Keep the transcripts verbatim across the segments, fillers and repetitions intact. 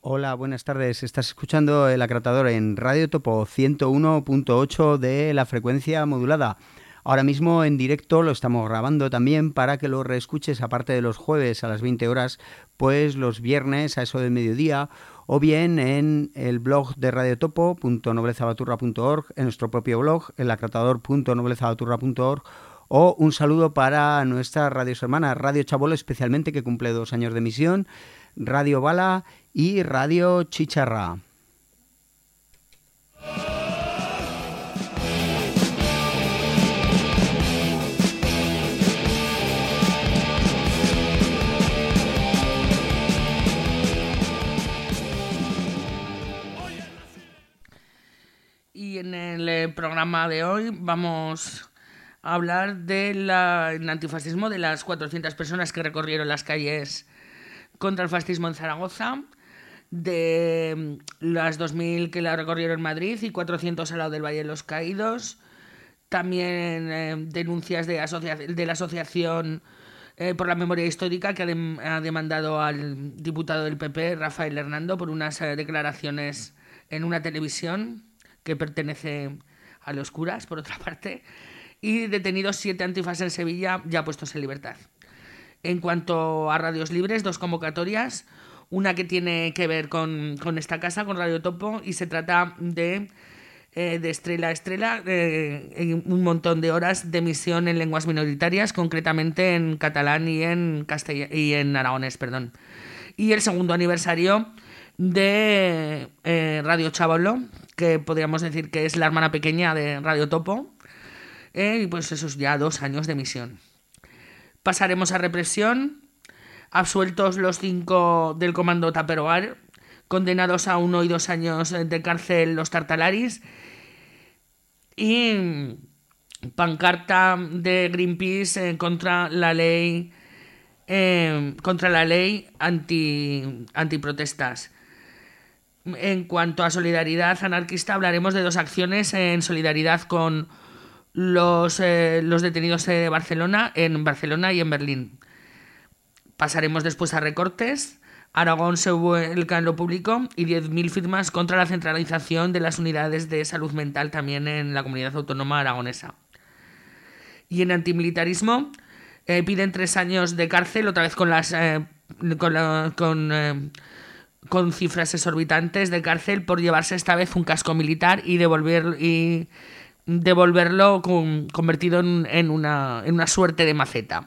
Hola, buenas tardes. Estás escuchando El Acratador en Radio Topo ciento uno punto ocho de la frecuencia modulada. Ahora mismo en directo lo estamos grabando también para que lo reescuches, aparte de los jueves a las veinte horas, pues los viernes a eso del mediodía, o bien en el blog de radiotopo punto noblezabaturra punto org, en nuestro propio blog, elacratador punto noblezabaturra punto org, o un saludo para nuestra radio hermana, Radio Chabolo, especialmente, que cumple dos años de emisión, Radio Bala y Radio Chicharra. Y en el programa de hoy vamos a hablar del antifascismo, de las cuatrocientas personas que recorrieron las calles contra el fascismo en Zaragoza, de las dos mil que la recorrieron en Madrid y cuatrocientos al lado del Valle de los Caídos. También eh, denuncias de, asocia- de la Asociación eh, por la Memoria Histórica, que ha, de- ha demandado al diputado del P P, Rafael Hernando, por unas eh, declaraciones en una televisión que pertenece a los curas, por otra parte. Y detenidos siete antifas en Sevilla, ya puestos en libertad. En cuanto a radios libres, dos convocatorias. Una que tiene que ver con, con esta casa, con Radio Topo, y se trata de, eh, de Estrella a Estrella, eh, un montón de horas de emisión en lenguas minoritarias, concretamente en catalán y en, castell- y en aragonés. Perdón. Y el segundo aniversario de eh, Radio Chabolo, que podríamos decir que es la hermana pequeña de Radio Topo, eh, y pues esos ya dos años de emisión. Pasaremos a represión. Absueltos los cinco del comando Tupperware, condenados a uno y dos años de cárcel los Tartalaris, y pancarta de Greenpeace eh, contra la ley eh, contra la ley anti antiprotestas. En cuanto a solidaridad anarquista, hablaremos de dos acciones en solidaridad con los, eh, los detenidos de Barcelona, en Barcelona y en Berlín. Pasaremos después a recortes. Aragón se vuelca en lo público y diez mil firmas contra la centralización de las unidades de salud mental también en la comunidad autónoma aragonesa. Y en antimilitarismo eh, piden tres años de cárcel, otra vez con las eh, con, la, con, eh, con cifras exorbitantes de cárcel por llevarse esta vez un casco militar y devolver y devolverlo con, convertido en, en, una, en una suerte de maceta.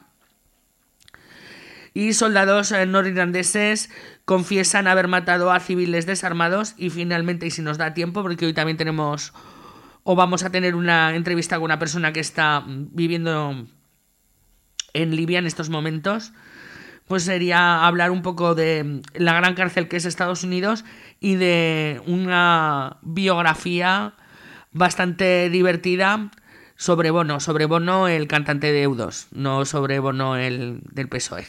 Y soldados eh, norirlandeses confiesan haber matado a civiles desarmados. Y finalmente, y si nos da tiempo, porque hoy también tenemos o vamos a tener una entrevista con una persona que está viviendo en Libia en estos momentos, pues sería hablar un poco de la gran cárcel que es Estados Unidos y de una biografía bastante divertida sobre Bono, sobre Bono el cantante de U dos, no sobre Bono el del P S O E.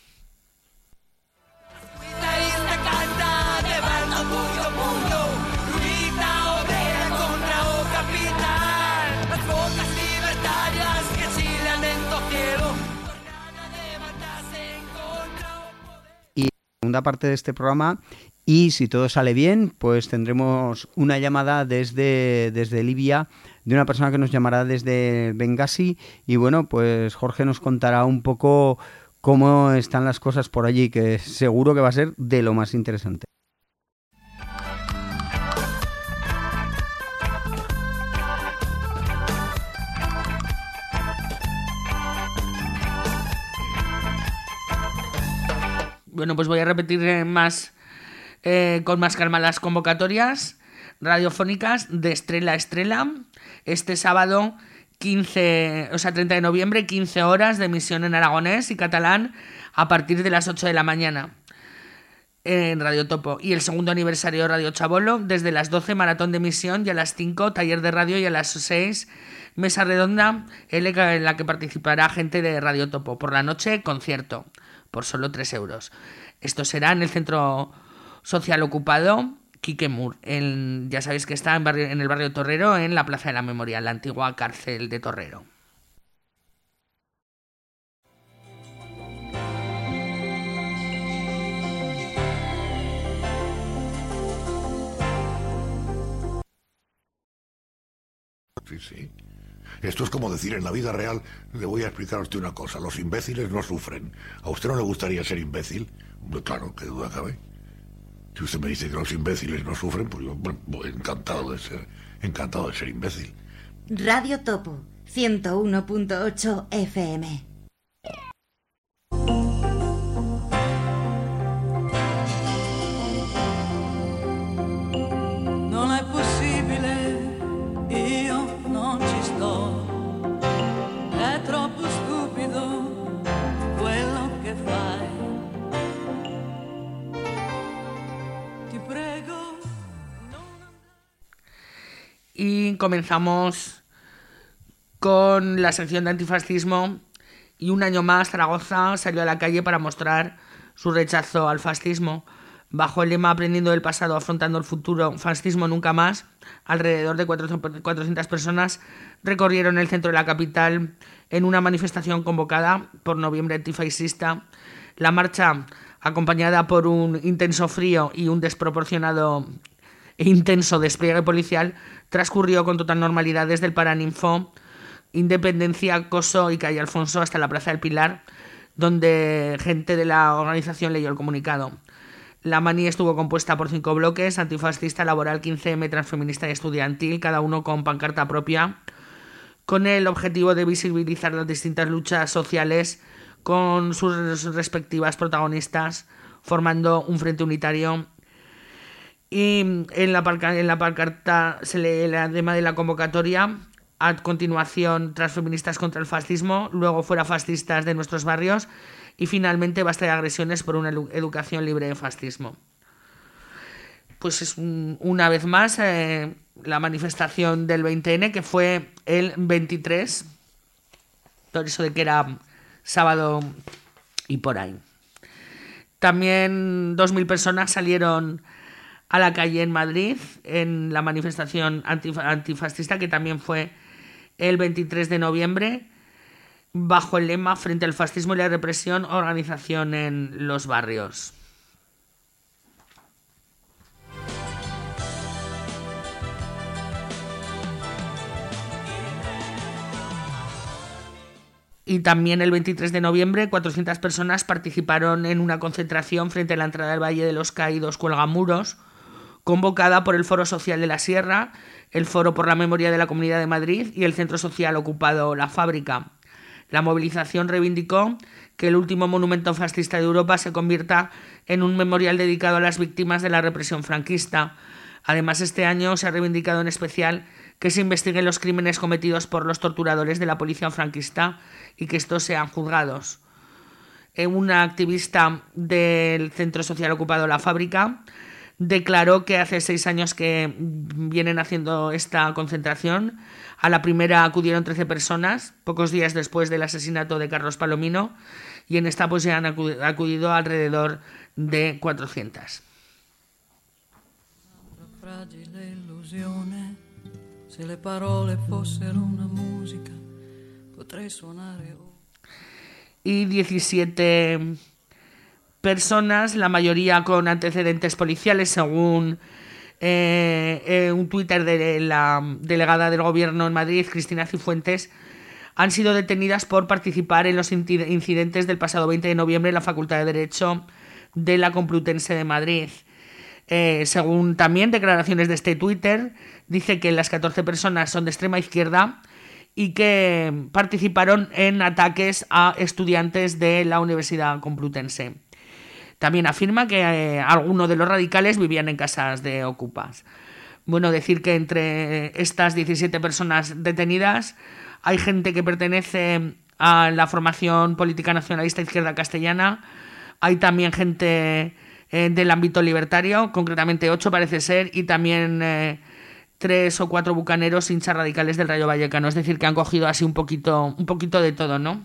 Segunda parte de este programa, y si todo sale bien, pues tendremos una llamada desde, desde Libia de una persona que nos llamará desde Bengasi, y bueno, pues Jorge nos contará un poco cómo están las cosas por allí, que seguro que va a ser de lo más interesante. Bueno, pues voy a repetir más eh, con más calma las convocatorias radiofónicas de Estrella a Estrella. Este sábado quince, o sea, treinta de noviembre, quince horas de emisión en aragonés y catalán a partir de las ocho de la mañana en Radio Topo. Y el segundo aniversario de Radio Chabolo, desde las doce, maratón de emisión, y a las cinco, taller de radio, y a las seis, mesa redonda en la que participará gente de Radio Topo. Por la noche, concierto, por solo tres euros. Esto será en el Centro Social Ocupado Quique Mur. En, ya sabéis que está en, barrio, en el barrio Torrero, en la Plaza de la Memoria, la antigua cárcel de Torrero. Sí, sí. Esto es como decir, en la vida real, le voy a explicar a usted una cosa, los imbéciles no sufren. ¿A usted no le gustaría ser imbécil? Pues claro, qué duda cabe. Si usted me dice que los imbéciles no sufren, pues yo, bueno, encantado de ser, encantado de ser imbécil. Radio Topo, ciento uno punto ocho F M. Non è possibile, io non ci sto, è troppo stupido quello che fai. Ti prego. Y comenzamos con la sección de antifascismo, y un año más Zaragoza salió a la calle para mostrar su rechazo al fascismo. Bajo el lema Aprendiendo del pasado, afrontando el futuro, fascismo nunca más, alrededor de cuatrocientas personas recorrieron el centro de la capital en una manifestación convocada por Noviembre Antifascista. La marcha, acompañada por un intenso frío y un desproporcionado e intenso despliegue policial, transcurrió con total normalidad desde el Paraninfo, Independencia, Coso y Calle Alfonso hasta la Plaza del Pilar, donde gente de la organización leyó el comunicado. La mani estuvo compuesta por cinco bloques: antifascista, laboral, quince eme, transfeminista y estudiantil, cada uno con pancarta propia, con el objetivo de visibilizar las distintas luchas sociales con sus respectivas protagonistas, formando un frente unitario. Y en la, pancarta, en la pancarta se lee el lema de la convocatoria: a continuación, transfeministas contra el fascismo, luego fuera fascistas de nuestros barrios, y finalmente basta de agresiones por una educación libre de fascismo. Pues es un, una vez más eh, la manifestación del veinte ene, que fue el veintitrés, por eso de que era sábado y por ahí. También dos mil personas salieron a la calle en Madrid en la manifestación antif- antifascista, que también fue el veintitrés de noviembre, bajo el lema Frente al fascismo y la represión, organización en los barrios. Y también el veintitrés de noviembre, cuatrocientas personas participaron en una concentración frente a la entrada del Valle de los Caídos Cuelgamuros, convocada por el Foro Social de la Sierra, el Foro por la Memoria de la Comunidad de Madrid y el Centro Social Ocupado La Fábrica. La movilización reivindicó que el último monumento fascista de Europa se convierta en un memorial dedicado a las víctimas de la represión franquista. Además, este año se ha reivindicado en especial que se investiguen los crímenes cometidos por los torturadores de la policía franquista y que estos sean juzgados. Una activista del Centro Social Ocupado La Fábrica declaró que hace seis años que vienen haciendo esta concentración. A la primera acudieron trece personas, pocos días después del asesinato de Carlos Palomino, y en esta pues ya han acudido alrededor de cuatrocientas. Se le parole fossero una musica, potrei suonare. Y diecisiete personas, la mayoría con antecedentes policiales, según eh, eh, un Twitter de la delegada del Gobierno en Madrid, Cristina Cifuentes, han sido detenidas por participar en los incidentes del pasado veinte de noviembre en la Facultad de Derecho de la Complutense de Madrid. Eh, según también declaraciones de este Twitter, dice que las catorce personas son de extrema izquierda y que participaron en ataques a estudiantes de la Universidad Complutense. También afirma que eh, algunos de los radicales vivían en casas de ocupas. Bueno, decir que entre estas diecisiete personas detenidas hay gente que pertenece a la formación política nacionalista Izquierda Castellana, hay también gente eh, del ámbito libertario, concretamente ocho parece ser, y también eh, tres o cuatro bucaneros hinchas radicales del Rayo Vallecano. Es decir, que han cogido así un poquito, un poquito de todo, ¿no?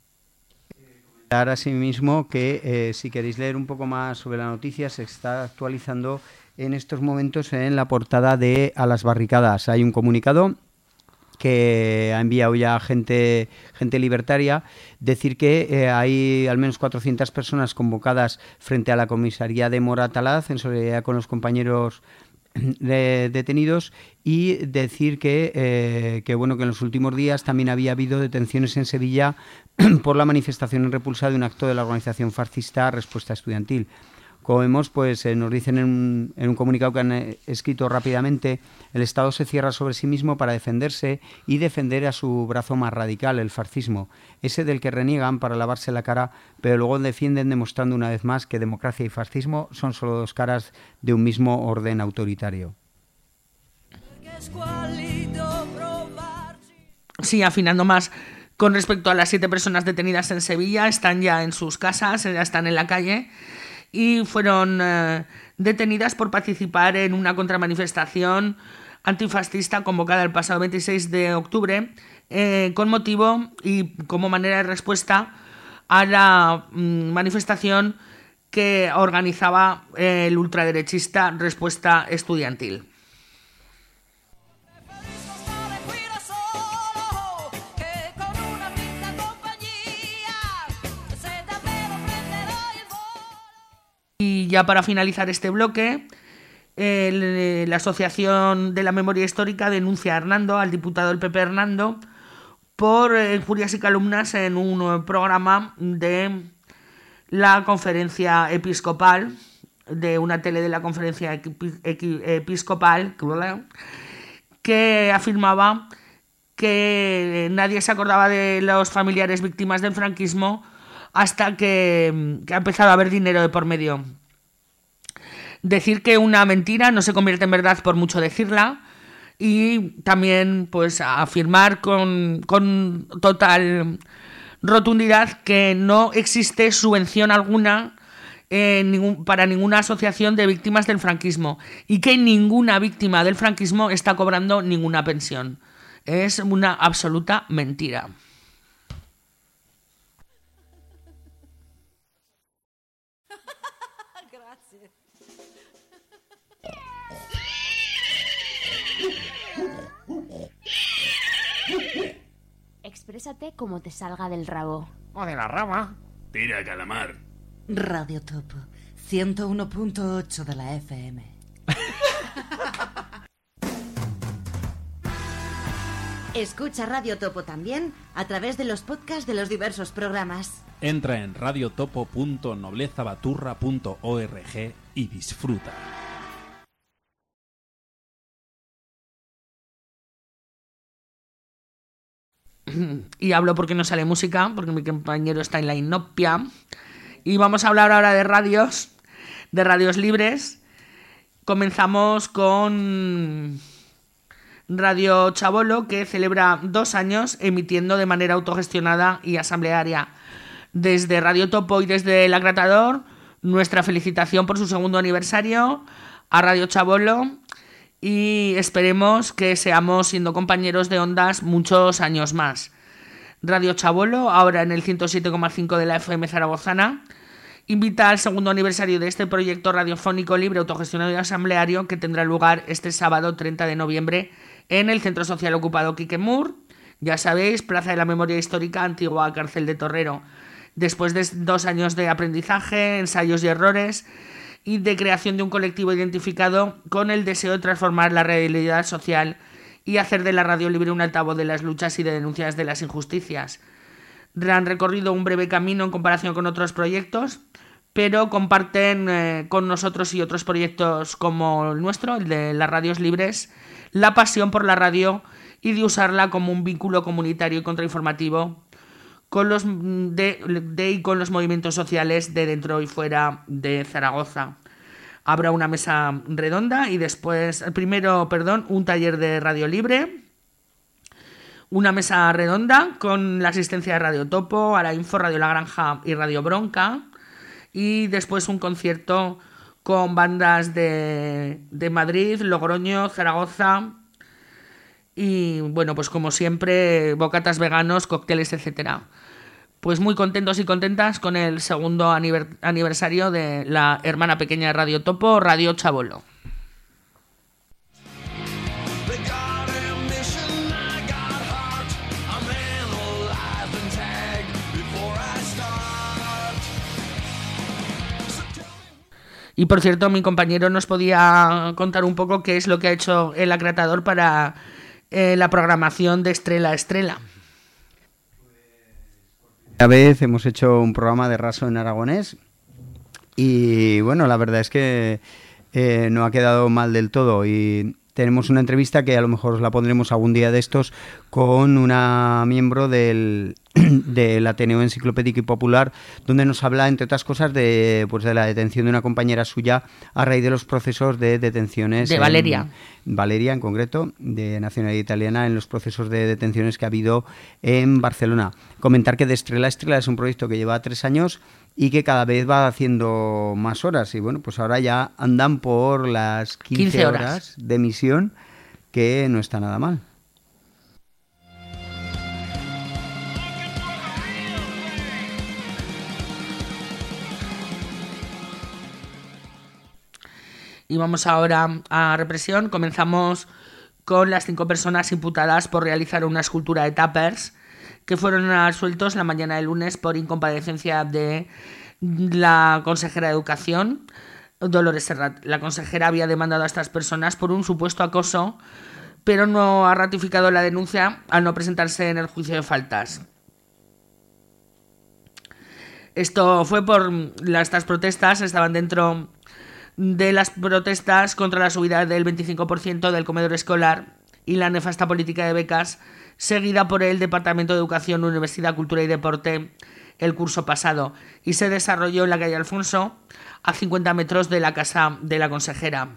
Asimismo que eh, si queréis leer un poco más sobre la noticia, se está actualizando en estos momentos en la portada de A las Barricadas. Hay un comunicado que ha enviado ya gente, gente libertaria, decir que eh, hay al menos cuatrocientas personas convocadas frente a la comisaría de Moratalaz en solidaridad con los compañeros de detenidos, y decir que, eh, que, bueno, que en los últimos días también había habido detenciones en Sevilla por la manifestación en repulsa de un acto de la organización fascista Respuesta Estudiantil. Como vemos, pues eh, nos dicen en un, en un comunicado que han eh, escrito rápidamente: el Estado se cierra sobre sí mismo para defenderse y defender a su brazo más radical, el fascismo, ese del que reniegan para lavarse la cara, pero luego defienden, demostrando una vez más que democracia y fascismo son solo dos caras de un mismo orden autoritario. Sí, afinando más con respecto a las siete personas detenidas en Sevilla, están ya en sus casas, ya están en la calle, y fueron eh, detenidas por participar en una contramanifestación antifascista convocada el pasado veintiséis de octubre eh, con motivo y como manera de respuesta a la mm, manifestación que organizaba eh, el ultraderechista Respuesta Estudiantil. Y ya para finalizar este bloque, el, la Asociación de la Memoria Histórica denuncia a Hernando, al diputado del P P Hernando, por eh, injurias y calumnias en un programa de la conferencia episcopal, de una tele de la conferencia episcopal, que afirmaba que nadie se acordaba de los familiares víctimas del franquismo hasta que, que ha empezado a haber dinero de por medio. Decir que una mentira no se convierte en verdad por mucho decirla, y también pues afirmar con, con total rotundidad que no existe subvención alguna eh, ningún, para ninguna asociación de víctimas del franquismo, y que ninguna víctima del franquismo está cobrando ninguna pensión. Es una absoluta mentira. Exprésate como te salga del rabo. O de la rama. Tira, calamar. Radio Topo, ciento uno punto ocho de la F M. Escucha Radio Topo también a través de los podcasts de los diversos programas. Entra en radiotopo punto noblezabaturra punto org y disfruta. Y hablo porque no sale música, porque mi compañero está en la inopia. Y vamos a hablar ahora de radios, de radios libres. Comenzamos con Radio Chabolo, que celebra dos años emitiendo de manera autogestionada y asamblearia. Desde Radio Topo y desde El Acratador, nuestra felicitación por su segundo aniversario a Radio Chabolo, y esperemos que seamos siendo compañeros de ondas muchos años más. Radio Chabolo, ahora en el ciento siete coma cinco de la F M zaragozana, invita al segundo aniversario de este proyecto radiofónico libre, autogestionado y asambleario, que tendrá lugar este sábado treinta de noviembre en el Centro Social Ocupado Quique Mur. Ya sabéis, Plaza de la Memoria Histórica, antigua cárcel de Torrero. Después de dos años de aprendizaje, ensayos y errores, y de creación de un colectivo identificado con el deseo de transformar la realidad social y hacer de la radio libre un altavoz de las luchas y de denuncias de las injusticias. Han recorrido un breve camino en comparación con otros proyectos, pero comparten eh, con nosotros y otros proyectos como el nuestro, el de las radios libres, la pasión por la radio y de usarla como un vínculo comunitario y contrainformativo con los de, de y con los movimientos sociales de dentro y fuera de Zaragoza. Habrá una mesa redonda y después, primero, perdón, un taller de radio libre, una mesa redonda con la asistencia de Radio Topo, Arainfo, Radio La Granja y Radio Bronca, y después un concierto con bandas de, de Madrid, Logroño, Zaragoza, y bueno, pues como siempre, bocatas veganos, cócteles, etcétera. Pues muy contentos y contentas con el segundo aniversario de la hermana pequeña de Radio Topo, Radio Chabolo. Y por cierto, mi compañero nos podía contar un poco qué es lo que ha hecho el acratador para eh, la programación de Estrella a Estrella. Esta vez hemos hecho un programa de raso en aragonés y bueno, la verdad es que eh, no ha quedado mal del todo y tenemos una entrevista que a lo mejor os la pondremos algún día de estos con una miembro del, del Ateneo Enciclopédico y Popular, donde nos habla, entre otras cosas, de, pues de la detención de una compañera suya a raíz de los procesos de detenciones. De Valeria. En, Valeria, en concreto, de nacionalidad italiana, en los procesos de detenciones que ha habido en Barcelona. Comentar que de Estrella a Estrella es un proyecto que lleva tres años y que cada vez va haciendo más horas. Y bueno, pues ahora ya andan por las quince, quince horas. horas de emisión, que no está nada mal. Y vamos ahora a represión. Comenzamos con las cinco personas imputadas por realizar una escultura de tuppers que fueron absueltos la mañana del lunes por incomparecencia de la consejera de Educación, Dolores Serrat. La consejera había demandado a estas personas por un supuesto acoso, pero no ha ratificado la denuncia al no presentarse en el juicio de faltas. Esto fue por las, estas protestas, estaban dentro de las protestas contra la subida del veinticinco por ciento del comedor escolar y la nefasta política de becas seguida por el Departamento de Educación, Universidad, Cultura y Deporte el curso pasado, y se desarrolló en la calle Alfonso, a cincuenta metros de la casa de la consejera.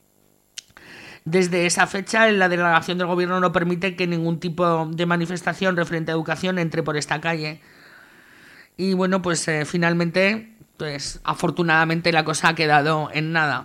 Desde esa fecha, la delegación del gobierno no permite que ningún tipo de manifestación referente a educación entre por esta calle. Y bueno, pues eh, finalmente, pues afortunadamente la cosa ha quedado en nada.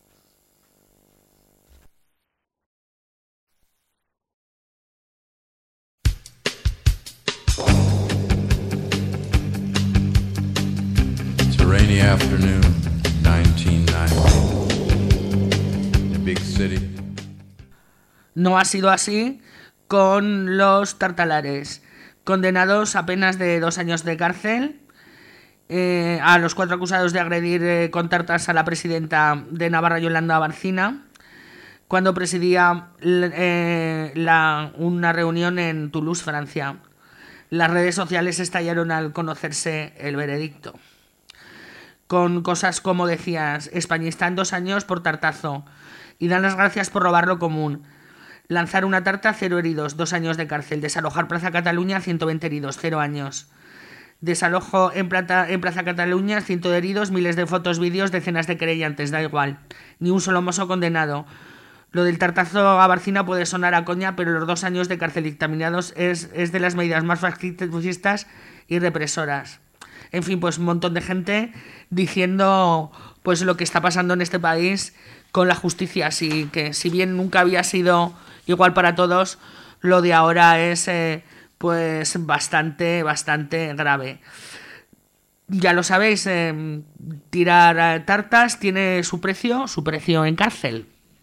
Rainy afternoon, nineteen ninety, a big city. No ha sido así con los tartalares, condenados a penas de dos años de cárcel, eh, a los cuatro acusados de agredir eh, con tartas a la presidenta de Navarra, Yolanda Barcina, cuando presidía eh, la, una reunión en Toulouse, Francia. Las redes sociales estallaron al conocerse el veredicto, con cosas como decías: Españistán dos años por tartazo, y dan las gracias por robar lo común. Lanzar una tarta, cero heridos, dos años de cárcel. Desalojar Plaza Cataluña, ciento veinte heridos, cero años. Desalojo en, Plata, en Plaza Cataluña, ciento heridos, miles de fotos, vídeos, decenas de querellantes, da igual. Ni un solo mozo condenado. Lo del tartazo a Barcina puede sonar a coña, pero los dos años de cárcel dictaminados es, es de las medidas más fascistas y represoras. En fin, pues un montón de gente diciendo pues lo que está pasando en este país con la justicia, así que si bien nunca había sido igual para todos, lo de ahora es eh, pues bastante, bastante grave. Ya lo sabéis, eh, tirar tartas tiene su precio, su precio en cárcel.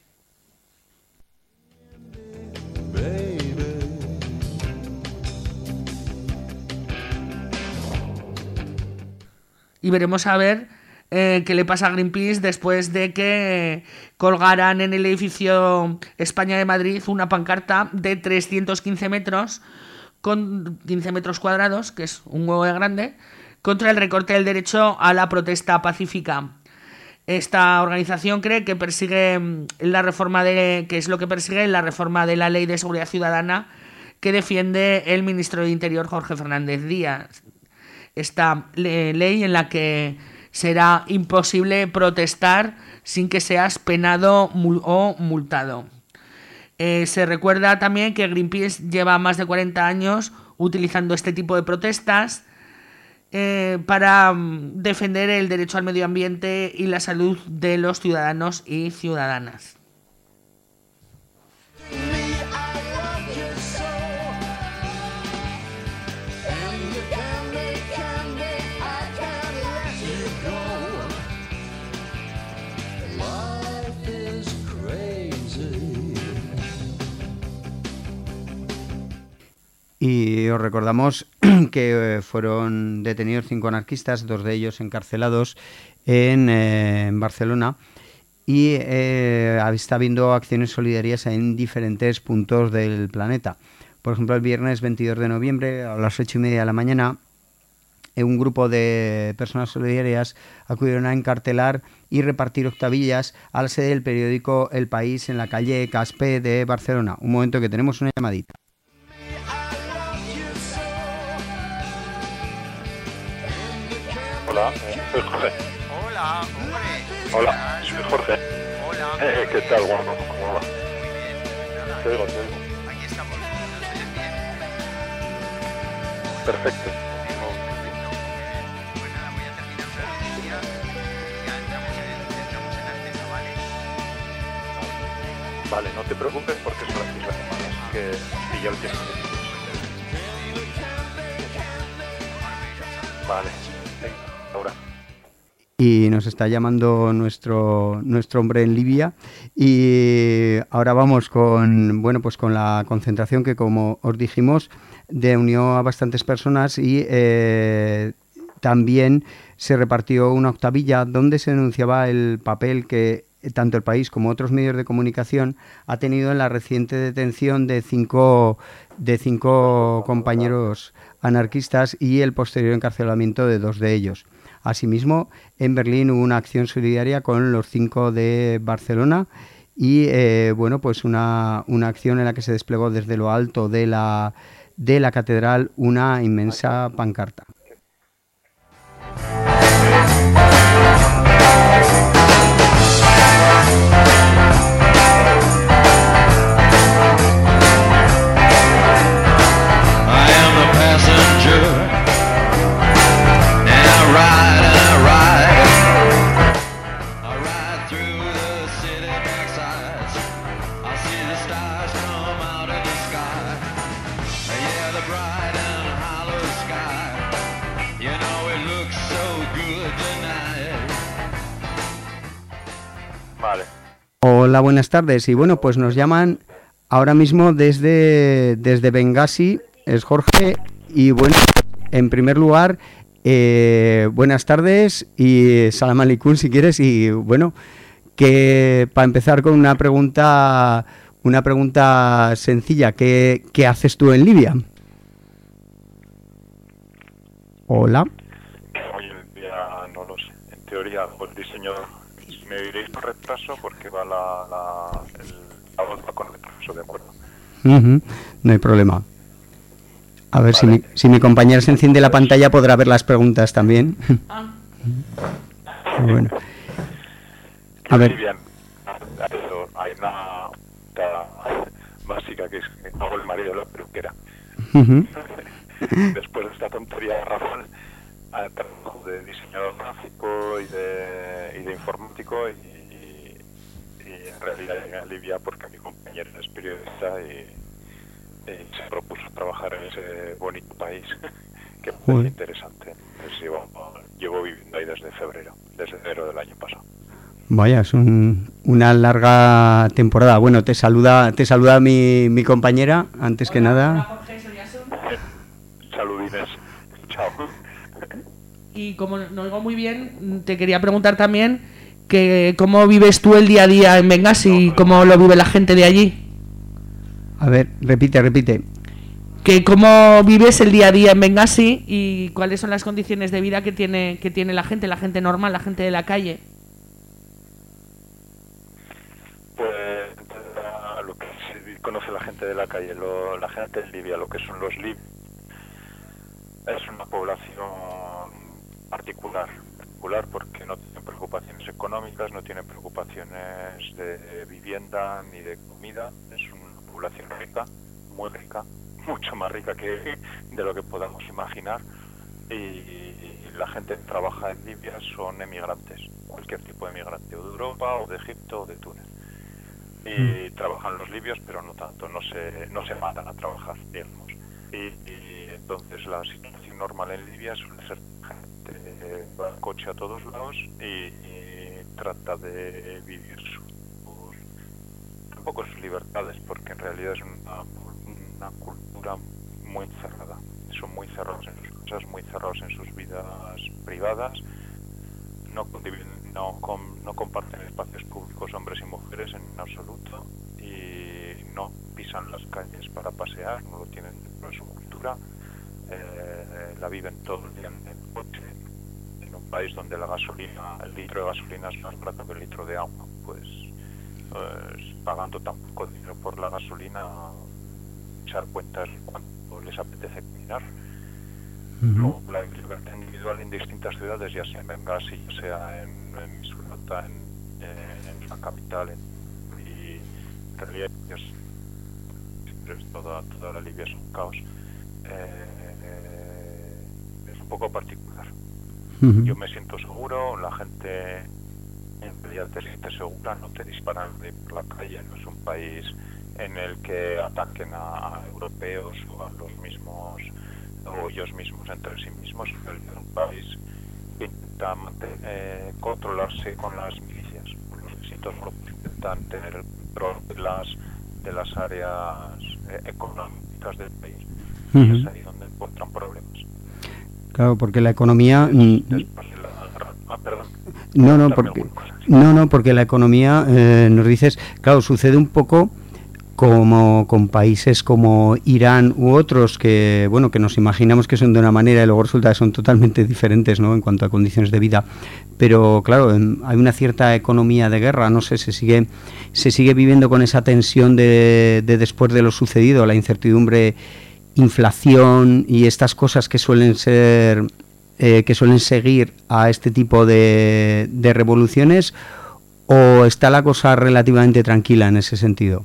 Y veremos a ver eh, qué le pasa a Greenpeace después de que colgaran en el edificio España de Madrid una pancarta de trescientos quince metros, con quince metros cuadrados, que es un huevo de grande, contra el recorte del derecho a la protesta pacífica. Esta organización cree que persigue la reforma de, que es lo que persigue la reforma de la Ley de Seguridad Ciudadana que defiende el ministro de Interior, Jorge Fernández Díaz. Esta ley en la que será imposible protestar sin que seas penado o multado. Eh, se recuerda también que Greenpeace lleva más de cuarenta años utilizando este tipo de protestas eh, para um, defender el derecho al medio ambiente y la salud de los ciudadanos y ciudadanas. Y os recordamos que fueron detenidos cinco anarquistas, dos de ellos encarcelados en, eh, en Barcelona, y eh, está habiendo acciones solidarias en diferentes puntos del planeta. Por ejemplo, el viernes veintidós de noviembre a las ocho y media de la mañana, un grupo de personas solidarias acudieron a encartelar y repartir octavillas a la sede del periódico El País en la calle Caspe de Barcelona. Un momento, que tenemos una llamadita. Hola, eh, soy Jorge. Hola, hombre. Hola, soy Jorge. Hola. Eh, ¿Qué tal, guapo? ¿Cómo va? Muy bien. Nada, Te oigo, te oigo. aquí estamos. ¿Nos oyes bien? Perfecto. Pues nada, voy a terminar una noticia y ya entramos en, entramos en antena, ¿vale? Vale, no te preocupes porque son las seis de la semana, así que pilla el tiempo. Vale, venga, ahora. Y nos está llamando nuestro nuestro hombre en Libia, y ahora vamos con bueno pues con la concentración que, como os dijimos, de unió a bastantes personas, y eh, también se repartió una octavilla donde se denunciaba el papel que tanto El País como otros medios de comunicación ha tenido en la reciente detención de cinco de cinco compañeros anarquistas y el posterior encarcelamiento de dos de ellos. Asimismo, en Berlín hubo una acción solidaria con los cinco de Barcelona, y eh, bueno, pues una, una acción en la que se desplegó desde lo alto de la, de la catedral una inmensa pancarta. I am the passenger, and I ride and I ride. I ride through the city backsides. I see the stars come out of the sky. Yeah, the bright and hollow sky. You know it looks so good tonight. Vale. Hola, buenas tardes. Y bueno, pues nos llaman ahora mismo desde, desde Bengasi, es Jorge, y bueno, en primer lugar, eh, buenas tardes y salam aleikum si quieres, y bueno, que para empezar con una pregunta, una pregunta sencilla, ¿qué, qué haces tú en Libia? Hola. Hoy en día no lo sé. En teoría, pues diseño, me diréis por retraso porque va la, la, el, la voz va con retraso, ¿de acuerdo? Uh-huh. No hay problema. A ver, vale. si, mi, si mi compañera se enciende la pantalla podrá ver las preguntas también. Ah. Bueno. A ver. Bien. Hay una básica que es que hago el marido de la peluquera. Uh-huh. Después de esta tontería de razón, trabajo de diseñador gráfico y de, y de informático, y, y, y en realidad llegué a Libia porque mi compañero es periodista y, y se propuso trabajar en ese bonito país que es muy interesante. Pues llevo, llevo viviendo ahí desde febrero, desde enero del año pasado. Vaya, es un, una larga temporada. Bueno, te saluda te saluda mi, mi compañera, antes hola, que nada. Hola, Jorge, soy Asun. Saludines. Chao. Y como no oigo muy bien, te quería preguntar también que cómo vives tú el día a día en Bengasi y cómo lo vive la gente de allí. A ver, repite, repite. Que cómo vives el día a día en Bengasi y cuáles son las condiciones de vida que tiene que tiene la gente, la gente normal, la gente de la calle. Pues lo que se conoce la gente de la calle, lo, la gente de Libia, lo que son los libios, es una población particular, particular porque no tiene preocupaciones económicas, no tiene preocupaciones de vivienda ni de comida. Es una población rica, muy rica, mucho más rica que de lo que podamos imaginar, y la gente que trabaja en Libia son emigrantes, cualquier tipo de emigrante, o de Europa, o de Egipto, o de Túnez. Y trabajan los libios, pero no tanto, no se, no se matan a trabajar, digamos. Y, y entonces la situación normal en Libia suele ser gente va en coche a todos lados y, y trata de vivir sus, tampoco sus libertades, porque en realidad es una, una cultura muy cerrada. Son muy cerrados en sus cosas, muy cerrados en sus vidas privadas. no, condiven- no, com- no comparten espacios públicos hombres y mujeres en absoluto, y no pisan las calles para pasear, no lo tienen dentro de su cultura, eh, la viven todo el día en el coche. En un país donde la gasolina, el litro de gasolina es más barato que el litro de agua, pues, pues pagando tan poco dinero por la gasolina, echar cuentas de cuánto les apetece caminar. Uh-huh. O la libertad individual en distintas ciudades, ya sea en Bengasi, ya sea en, en Misurata, en, en, en la capital, en, y en realidad es, es toda, toda la Libia es un caos. Eh, eh, es un poco particular. Uh-huh. Yo me siento seguro, la gente en realidad te siente segura, no te disparan por la calle, no es un país en el que ataquen a, a europeos o a los mismos, o ellos mismos entre sí mismos. Es un país que intenta mantener, eh, controlarse con las milicias. Los distintos grupos intentan tener el control de las, de las áreas eh, económicas del país. Uh-huh. Y es ahí donde encuentran problemas. Claro, porque la economía... Después de la... Ah, perdón. No, no, porque, no, no, porque la economía, eh, nos dices, claro, sucede un poco como con países como Irán u otros que, bueno, que nos imaginamos que son de una manera y luego resulta que son totalmente diferentes, ¿no?, en cuanto a condiciones de vida. Pero claro, hay una cierta economía de guerra, no sé, se sigue se sigue viviendo con esa tensión de, de después de lo sucedido, la incertidumbre, inflación y estas cosas que suelen ser eh, que suelen seguir a este tipo de, de revoluciones, ¿o está la cosa relativamente tranquila en ese sentido?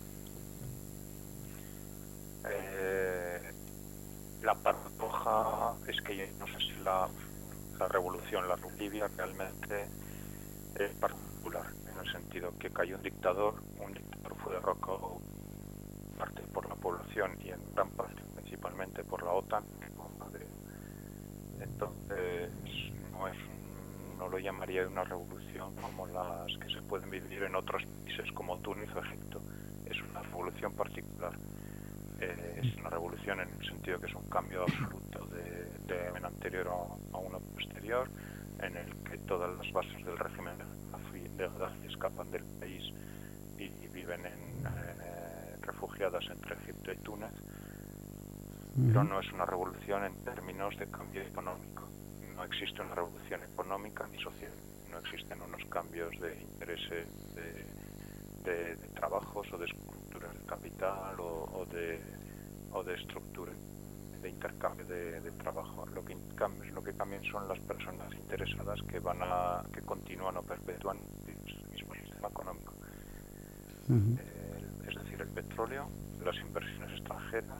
Eh, la paradoja es que yo no sé si la, la revolución, la Libia realmente es particular, en el sentido que cayó un dictador, un dictador fue derrocado parte por la población y en gran parte principalmente por la OTAN. Entonces no es no lo llamaría una revolución como las que se pueden vivir en otros países como Túnez o Egipto. Es una revolución particular. Eh, es una revolución en el sentido que es un cambio absoluto de, de un anterior a, a uno posterior, en el que todas las bases del régimen de Gaddafi escapan del país y, y viven en, eh, refugiadas entre Egipto y Túnez. Pero no es una revolución en términos de cambio económico. No existe una revolución económica ni social. No existen unos cambios de intereses de, de, de trabajos o de estructuras de capital o, o de o de estructura de intercambio de, de trabajo. Lo que cambia, lo que cambian son las personas interesadas que van a que continúan o perpetúan el mismo sistema económico. Uh-huh. Eh, es decir, el petróleo, las inversiones extranjeras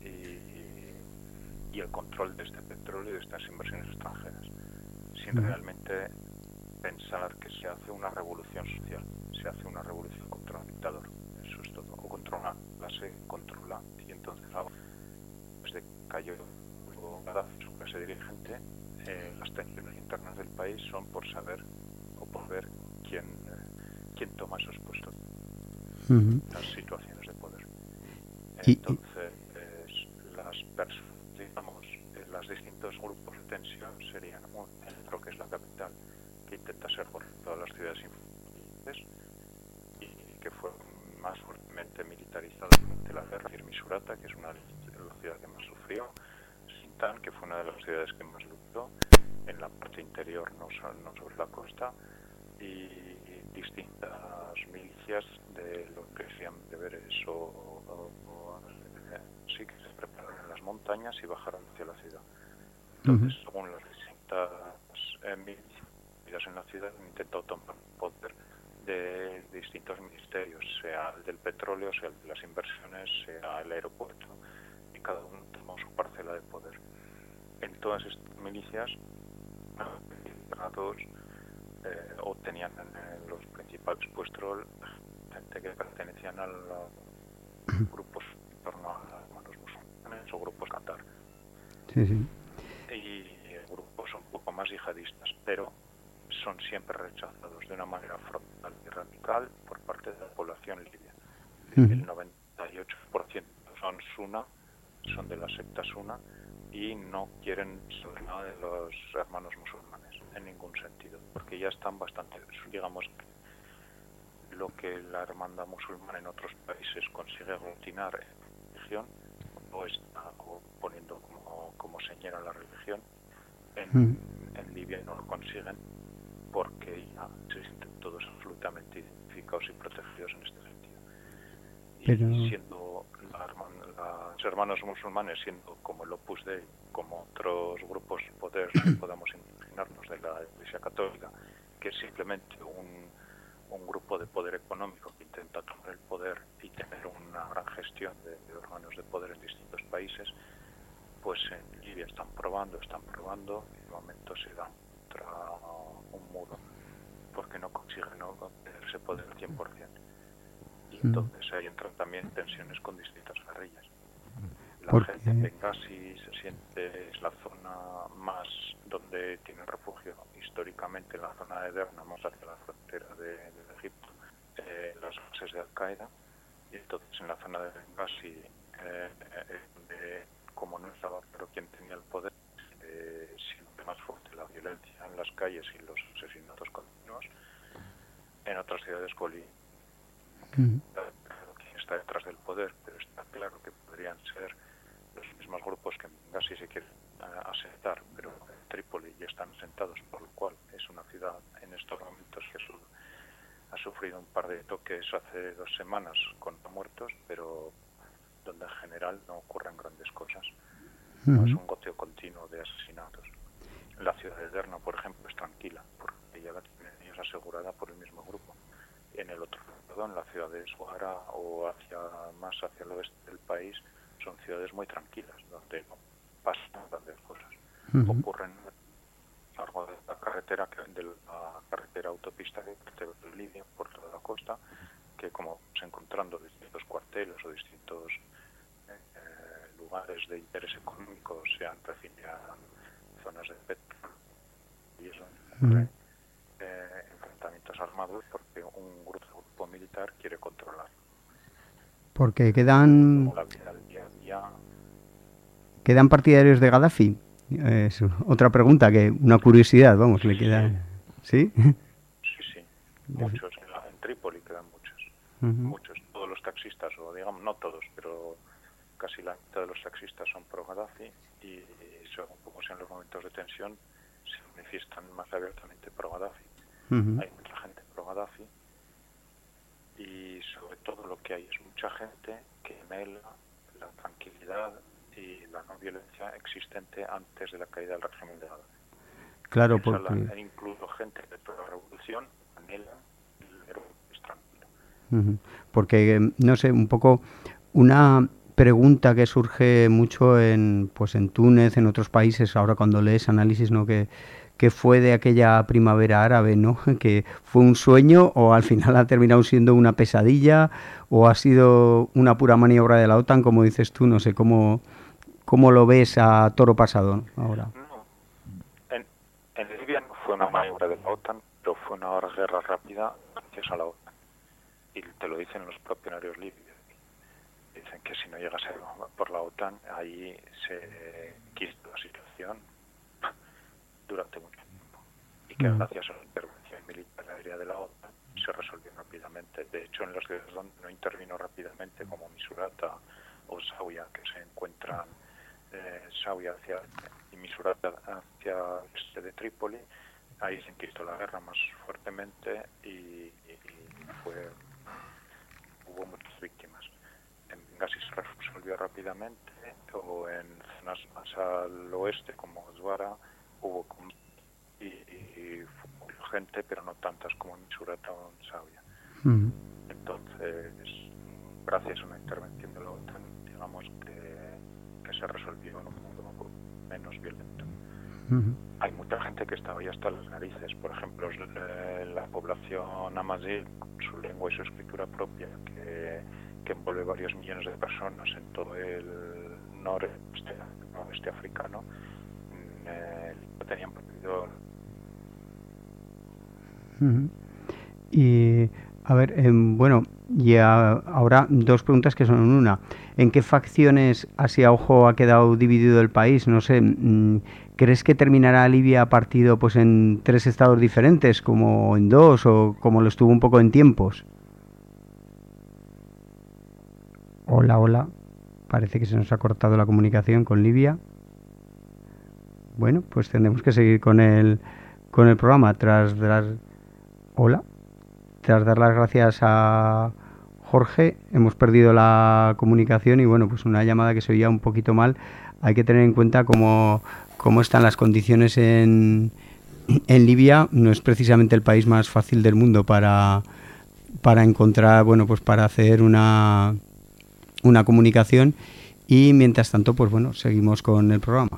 y el control de este petróleo y de estas inversiones extranjeras, sin realmente pensar que se hace una revolución social, se hace una revolución contra un dictador, eso es todo, o contra una clase que controla, y entonces desde que cayó Gaddafi, su clase dirigente, eh, las tensiones internas del país son por saber o por ver quién, eh, quién toma esos puestos, uh-huh. las situaciones de poder. Entonces, las personas, digamos, los distintos grupos de tensión serían un centro, que es la capital, que intenta ser por todas las ciudades influyentes y que fue más fuertemente militarizada durante la guerra, y Misurata, que es una de las ciudades que más sufrió, Sintán, que fue una de las ciudades que más luchó en la parte interior, no, no sobre la costa, y distintas milicias de lo que sean deberes o, o, o sí, que se prepararon en las montañas y bajaron hacia la ciudad. Entonces, uh-huh. según las distintas eh, milicias en la ciudad, han intentado tomar poder de, de distintos ministerios, sea el del petróleo, sea el de las inversiones, sea el aeropuerto, y cada uno tomó su parcela de poder. En todas estas milicias, todos eh, o tenían en los principales puestos gente que pertenecían a los grupos en torno a los musulmanes o grupos Qatar. Sí, sí. Y grupos un poco más yihadistas, pero son siempre rechazados de una manera frontal y radical por parte de la población libia. Uh-huh. El noventa y ocho por ciento son Sunna, son de la secta Sunna, y no quieren saber nada de los hermanos musulmanes. en ningún sentido, porque ya están bastante, digamos, lo que la hermandad musulmana en otros países consigue aglutinar en religión, o está poniendo como, como señera la religión, en, mm. en Libia no lo consiguen, porque ya se sienten todos absolutamente identificados y protegidos en este sentido. Y Pero... siendo la hermana, las hermanos musulmanes, siendo como el Opus Dei, como otros grupos poder que podamos imaginarnos de la Iglesia Católica, que es simplemente un, un grupo de poder económico que intenta tomar el poder y tener una gran gestión de, de órganos de poder en distintos países, pues en Libia están probando, están probando, y de momento se dan contra un muro, porque no consiguen no obtener ese poder al cien por ciento. Y entonces ahí entran también tensiones con distintas guerrillas. La porque... gente en Benghazi se siente, es la zona más donde tienen refugio históricamente, la zona de Derna, más hacia la frontera de, de Egipto, eh, las bases de Al-Qaeda, y entonces en la zona de Benghazi, eh, eh, como no estaba claro quién tenía el poder, eh, siempre más fuerte la violencia en las calles y los asesinatos continuos. En otras ciudades Bolí, mm. quién está detrás del poder, pero está claro que podrían ser los mismos grupos que en Benghazi se quieren uh, asentar, pero en Trípoli ya están asentados, por lo cual es una ciudad en estos momentos que su, ha sufrido un par de toques hace dos semanas con muertos, pero donde en general no ocurren grandes cosas. Uh-huh. No es un goteo continuo de asesinatos. La ciudad de Derna, por ejemplo, es tranquila, porque ya la tienen ellos asegurada por el mismo grupo. En el otro lado, en la ciudad de Suara o hacia más hacia el oeste del país, son ciudades muy tranquilas, donde no pasan grandes cosas. Uh-huh. Ocurren a lo largo de la carretera, de la carretera autopista que parte de Libia por toda la costa, que como se encontrando distintos cuarteles o distintos eh, lugares de interés económico, sean refinerías, zonas de petróleo, y eso ocurre, eh, enfrentamientos armados porque un grupo, grupo militar quiere controlar. Porque quedan la vida del día a día. ¿Quedan partidarios de Gaddafi? Es otra pregunta, que una curiosidad, vamos, sí, le queda. ¿Sí? Sí, sí. Muchos, en, la, en Trípoli quedan muchos. Uh-huh. Muchos, todos los taxistas, o digamos, no todos, pero casi la mitad de los taxistas son pro Gaddafi y, según como sean los momentos de tensión, se manifiestan más abiertamente pro Gaddafi. Uh-huh. Hay mucha gente pro Gaddafi y sobre todo lo que hay es mucha gente que anhela la tranquilidad y la no violencia existente antes de la caída del régimen de Gaddafi. Claro, porque... La, incluso gente de toda la revolución anhela el país tranquilo. Uh-huh. Porque, no sé, un poco una pregunta que surge mucho en pues en Túnez, en otros países, ahora cuando lees análisis, ¿no? Que, que fue de aquella primavera árabe, ¿no? Que fue un sueño o al final ha terminado siendo una pesadilla o ha sido una pura maniobra de la OTAN, como dices tú, no sé cómo, cómo lo ves a toro pasado, ¿no? Ahora. No. En, en Libia no fue una maniobra de la OTAN, pero fue una guerra rápida gracias a la OTAN. Y te lo dicen los propios libios. Dicen que si no llega a ser por la OTAN, ahí se quitó la situación durante mucho tiempo. Y que gracias a la intervención militar aérea de la OTAN se resolvió rápidamente. De hecho, en las ciudades donde no intervino rápidamente, como Misurata o Zawiya, que se encuentran eh, Zawiya hacia y Misurata hacia el este de Trípoli, ahí se enquistó la guerra más fuertemente y, y, y fue hubo muchas víctimas. En Benghazi se resolvió rápidamente, o en zonas más al oeste como Zuara hubo y, y hubo gente, pero no tantas como en Misurata o en Zawiya. Uh-huh. Entonces, gracias a una intervención de la OTAN, digamos que, que se resolvió en un modo menos violento. Uh-huh. Hay mucha gente que estaba ya hasta las narices, por ejemplo, la población amazigh, su lengua y su escritura propia, que, que envuelve varios millones de personas en todo el noreste, noreste africano, eh, tenían prohibido. Uh-huh. Y A ver, eh, bueno, y a, ahora dos preguntas que son una. ¿En qué facciones, así a ojo, ha quedado dividido el país? No sé, ¿crees que terminará Libia partido pues en tres estados diferentes, como en dos, o como lo estuvo un poco en tiempos? Hola, hola. Parece que se nos ha cortado la comunicación con Libia. Bueno, pues tendremos que seguir con el, con el programa tras dar... Hola. Tras dar las gracias a Jorge, hemos perdido la comunicación y bueno, pues una llamada que se oía un poquito mal. Hay que tener en cuenta cómo, cómo están las condiciones en, en Libia. No es precisamente el país más fácil del mundo para, para encontrar, bueno, pues para hacer una, una comunicación. Y mientras tanto, pues bueno, seguimos con el programa.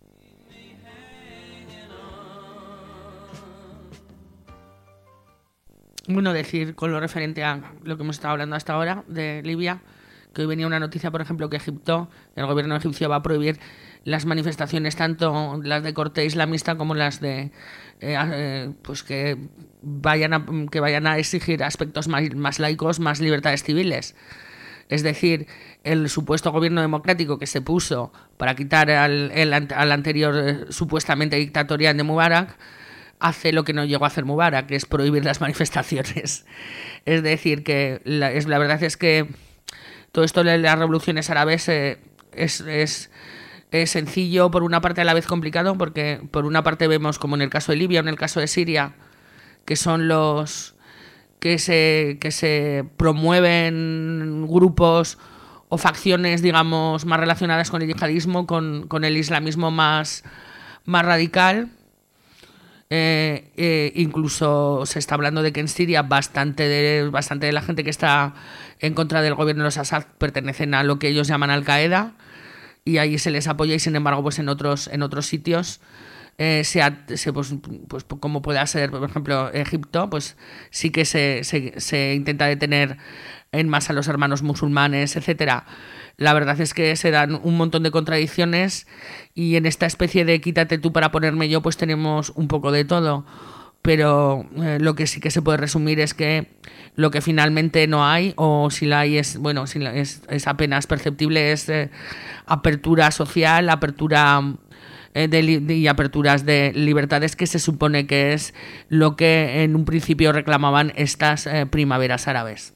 Bueno, decir con lo referente a lo que hemos estado hablando hasta ahora de Libia, que hoy venía una noticia, por ejemplo, que Egipto, el gobierno egipcio va a prohibir las manifestaciones, tanto las de corte islamista como las de eh, eh, pues que vayan a, que vayan a exigir aspectos más, más laicos, más libertades civiles. Es decir, el supuesto gobierno democrático que se puso para quitar al, el, al anterior eh, supuestamente dictatorial de Mubarak, hace lo que no llegó a hacer Mubarak, que es prohibir las manifestaciones. Es decir, que la, es, la verdad es que todo esto de las revoluciones árabes eh, es, es, es sencillo, por una parte a la vez complicado, porque por una parte vemos, como en el caso de Libia o en el caso de Siria, que son los que se, que se promueven grupos o facciones, digamos, más relacionadas con el yihadismo, con, con el islamismo más, más radical. Eh, eh, incluso se está hablando de que en Siria bastante de, bastante de la gente que está en contra del gobierno de los Assad pertenecen a lo que ellos llaman Al-Qaeda, y ahí se les apoya, y sin embargo pues en otros, en otros sitios eh, se, se pues, pues como pueda ser, por ejemplo, Egipto, pues sí que se, se, se intenta detener en masa a los hermanos musulmanes, etcétera. La verdad es que se dan un montón de contradicciones, y en esta especie de quítate tú para ponerme yo, pues tenemos un poco de todo. Pero eh, lo que sí que se puede resumir es que lo que finalmente no hay, o si la hay es, bueno, si la, es, es apenas perceptible, es eh, apertura social, apertura eh, de, de, y aperturas de libertades, que se supone que es lo que en un principio reclamaban estas eh, primaveras árabes.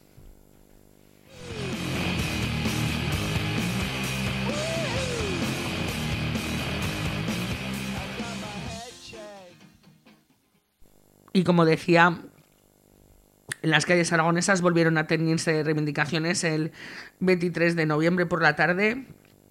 Y como decía, en las calles aragonesas volvieron a tenerse reivindicaciones el veintitrés de noviembre por la tarde.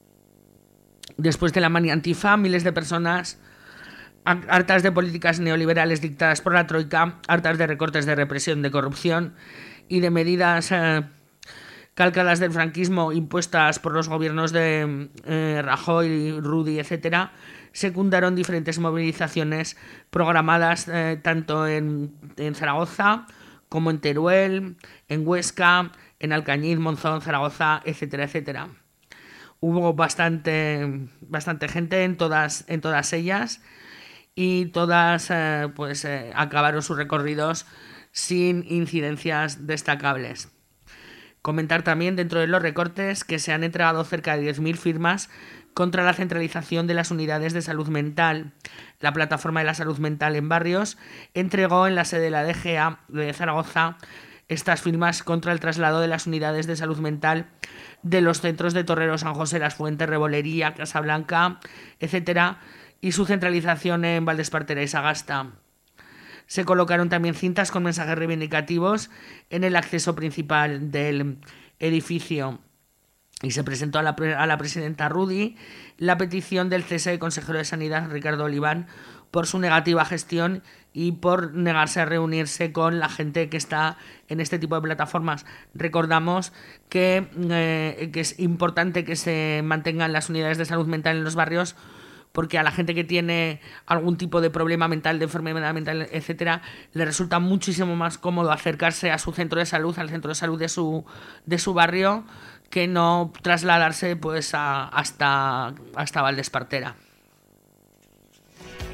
Después de la mani antifa, miles de personas hartas de políticas neoliberales dictadas por la Troika, hartas de recortes de represión, de corrupción y de medidas eh, calcadas del franquismo impuestas por los gobiernos de eh, Rajoy, Rudy, etcétera, secundaron diferentes movilizaciones programadas eh, tanto en, en Zaragoza como en Teruel, en Huesca, en Alcañiz, Monzón, Zaragoza, etcétera, etcétera. Hubo bastante, bastante gente en todas, en todas ellas, y todas eh, pues, eh, acabaron sus recorridos sin incidencias destacables. Comentar también, dentro de los recortes, que se han entregado cerca de diez mil firmas contra la centralización de las unidades de salud mental. La plataforma de la salud mental en barrios entregó en la sede de la D G A de Zaragoza estas firmas contra el traslado de las unidades de salud mental de los centros de Torrero, San José, Las Fuentes, Rebolería, Casablanca, etcétera, y su centralización en Valdespartera y Sagasta. Se colocaron también cintas con mensajes reivindicativos en el acceso principal del edificio, y se presentó a la, a la presidenta Rudy la petición del cese del consejero de Sanidad, Ricardo Oliván, por su negativa gestión y por negarse a reunirse con la gente que está en este tipo de plataformas. Recordamos que, eh, que es importante que se mantengan las unidades de salud mental en los barrios, porque a la gente que tiene algún tipo de problema mental, de enfermedad mental, etcétera, le resulta muchísimo más cómodo acercarse a su centro de salud, al centro de salud de su, de su barrio, que no trasladarse pues a, hasta, hasta Valdespartera.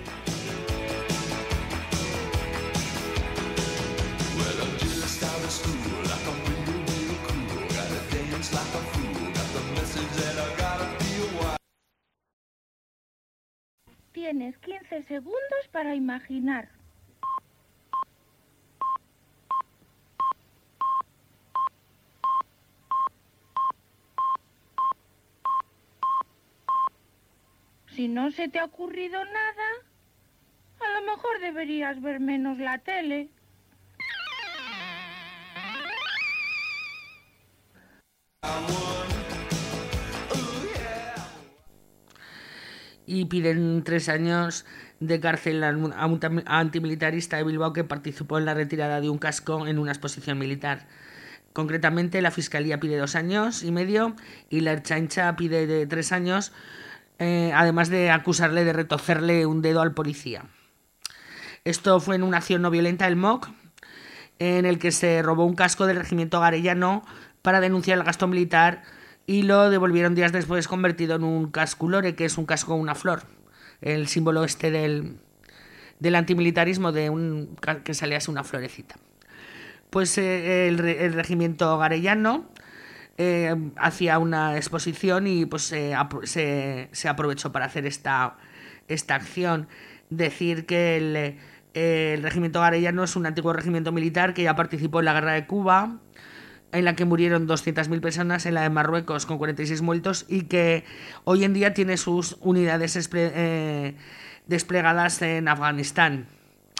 Well, I'm just out of school. Tienes quince segundos para imaginar. Si no se te ha ocurrido nada, a lo mejor deberías ver menos la tele. Y piden tres años de cárcel a un antimilitarista de Bilbao que participó en la retirada de un casco en una exposición militar. Concretamente, la Fiscalía pide dos años y medio y la Ertzaintza pide de tres años, eh, además de acusarle de retorcerle un dedo al policía. Esto fue en una acción no violenta del M O C, en el que se robó un casco del regimiento garellano para denunciar el gasto militar y lo devolvieron días después convertido en un casculore, que es un casco con una flor, el símbolo este del, del antimilitarismo, de un que sale así una florecita. Pues eh, el, el regimiento garellano eh, hacía una exposición y pues eh, se, se aprovechó para hacer esta, esta acción. Decir que el, eh, el regimiento garellano es un antiguo regimiento militar que ya participó en la guerra de Cuba, en la que murieron doscientas mil personas, en la de Marruecos con cuarenta y seis muertos, y que hoy en día tiene sus unidades eh, desplegadas en Afganistán.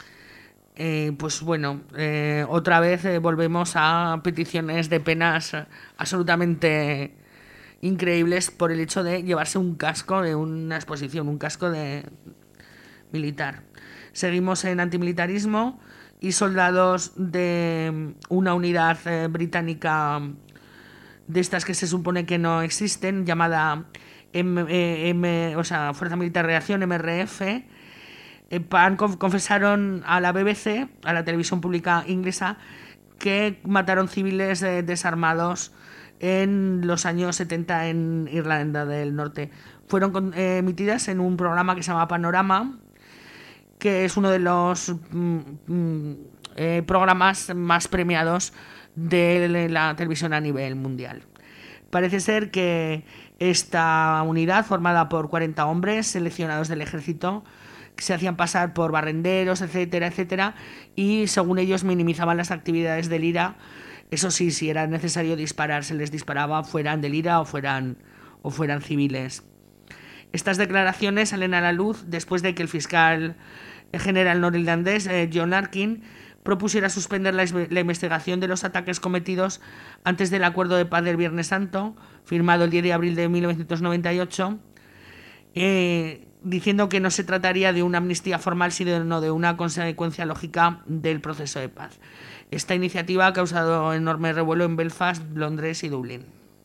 Eh, pues bueno, eh, otra vez eh, volvemos a peticiones de penas absolutamente increíbles por el hecho de llevarse un casco de una exposición, un casco de militar. Seguimos en antimilitarismo y soldados de una unidad eh, británica de estas que se supone que no existen, llamada M, eh, M, o sea, Fuerza Militar de Reacción, M R F, eh, confesaron a la B B C, a la televisión pública inglesa, que mataron civiles eh, desarmados en los años setenta en Irlanda del Norte. Fueron eh, emitidas en un programa que se llama Panorama, que es uno de los mm, mm, eh, programas más premiados de la televisión a nivel mundial. Parece ser que esta unidad, formada por cuarenta hombres seleccionados del ejército, que se hacían pasar por barrenderos, etcétera, etcétera, y según ellos minimizaban las actividades del I R A. Eso sí, si era necesario disparar, se les disparaba, fueran del I R A o fueran, o fueran civiles. Estas declaraciones salen a la luz después de que el fiscal general norirlandés, eh, John Arkin, propusiera suspender la, la investigación de los ataques cometidos antes del acuerdo de paz del Viernes Santo, firmado el diez de abril de mil novecientos noventa y ocho, eh, diciendo que no se trataría de una amnistía formal, sino de una consecuencia lógica del proceso de paz. Esta iniciativa ha causado enorme revuelo en Belfast, Londres y Dublín.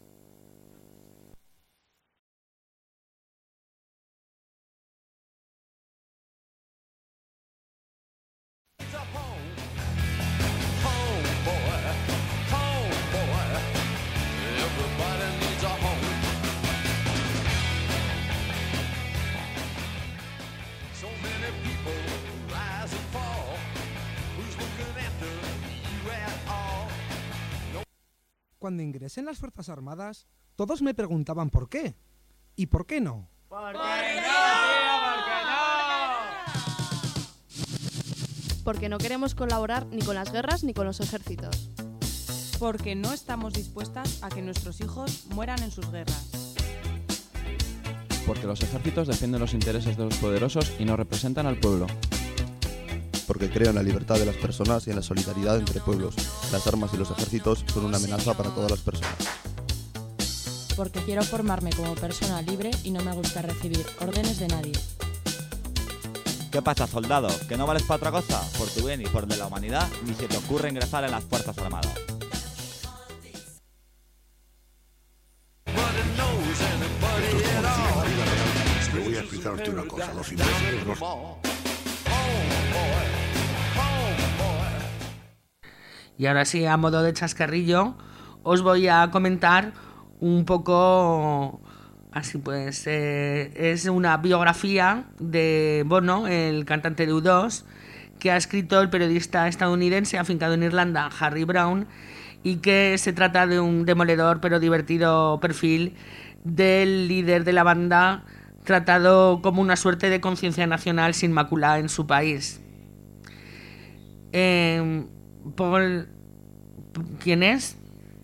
Cuando ingresé en las Fuerzas Armadas, todos me preguntaban por qué. ¿Y por qué no? ¿Por qué no, tío? ¿Por qué no? Porque no queremos colaborar ni con las guerras ni con los ejércitos. Porque no estamos dispuestas a que nuestros hijos mueran en sus guerras. Porque los ejércitos defienden los intereses de los poderosos y no representan al pueblo. Porque creo en la libertad de las personas y en la solidaridad entre pueblos. Las armas y los ejércitos son una amenaza para todas las personas. Porque quiero formarme como persona libre y no me gusta recibir órdenes de nadie. ¿Qué pasa, soldado? ¿Que no vales para otra cosa? Por tu bien y por el de la humanidad, ni se te ocurre ingresar en las Fuerzas Armadas. Le voy a explicar a usted una cosa. Los imbéciles no... Y ahora sí, a modo de chascarrillo, os voy a comentar un poco, así pues, eh, es una biografía de Bono, el cantante de U dos, que ha escrito el periodista estadounidense afincado en Irlanda, Harry Brown, y que se trata de un demoledor pero divertido perfil del líder de la banda tratado como una suerte de conciencia nacional sin mácula en su país. Eh, Paul... ¿Quién es?